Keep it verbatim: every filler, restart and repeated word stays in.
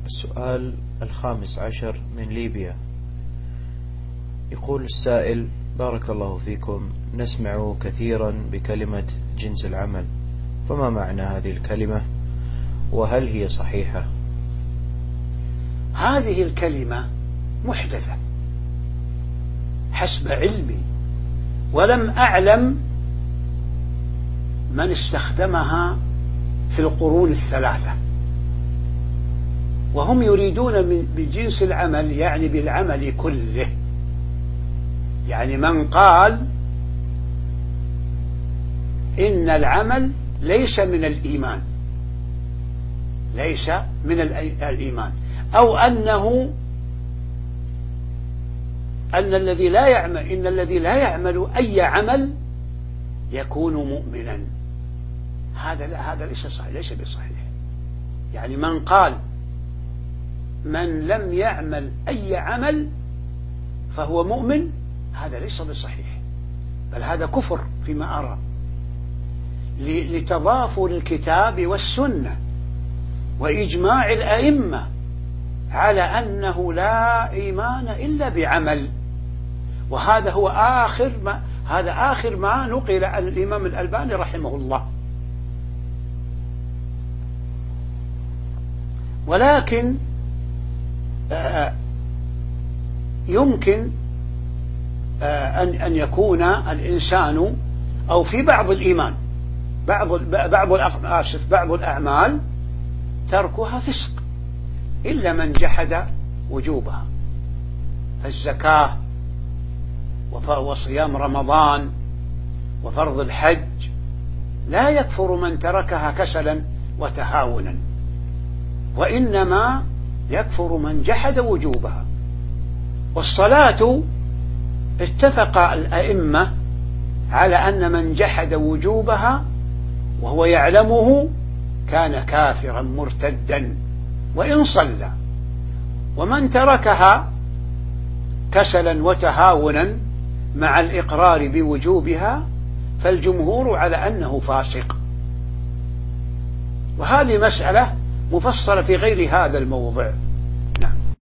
السؤال الخامس عشر من ليبيا. يقول السائل: بارك الله فيكم، نسمع كثيرا بكلمة جنس العمل، فما معنى هذه الكلمة وهل هي صحيحة؟ هذه الكلمة محدثة حسب علمي، ولم أعلم من استخدمها في القرون الثلاثة، وهم يريدون بجنس العمل يعني بالعمل كله. يعني من قال إن العمل ليس من الإيمان، ليس من الإيمان، أو أنه أن الذي لا يعمل إن الذي لا يعمل أي عمل يكون مؤمنا. هذا لا هذا ليس صحيح، ليس بصحيح. يعني من قال من لم يعمل أي عمل فهو مؤمن، هذا ليس بصحيح، بل هذا كفر فيما أرى، لتضافر الكتاب والسنة وإجماع الأئمة على أنه لا إيمان إلا بعمل. وهذا هو آخر ما هذا آخر ما نقل عن الإمام الألباني رحمه الله. ولكن آه يمكن آه أن أن يكون الإنسان أو في بعض الإيمان بعض بعض آسف بعض الأعمال تركها فسق إلا من جحد وجوبها، فالزكاة وصيام رمضان وفرض الحج لا يكفر من تركها كسلا وتهاونا، وإنما يكفر من جحد وجوبها. والصلاة اتفق الأئمة على أن من جحد وجوبها وهو يعلمه كان كافرا مرتدا وإن صلى، ومن تركها كسلا وتهاونا مع الإقرار بوجوبها فالجمهور على أنه فاسق. وهذه مسألة مفصلة في غير هذا الموضع.